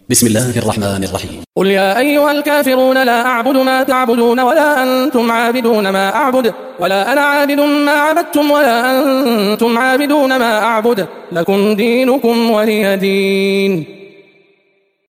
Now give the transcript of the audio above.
بسم الله الرحمن الرحيم. قل يا أيها الكافرون لا أعبد ما تعبدون ولا أنتم عابدون ما أعبد ولا أنا عابد ما عبدتم ولا أنتم عابدون ما أعبد لكم دينكم ولي دين.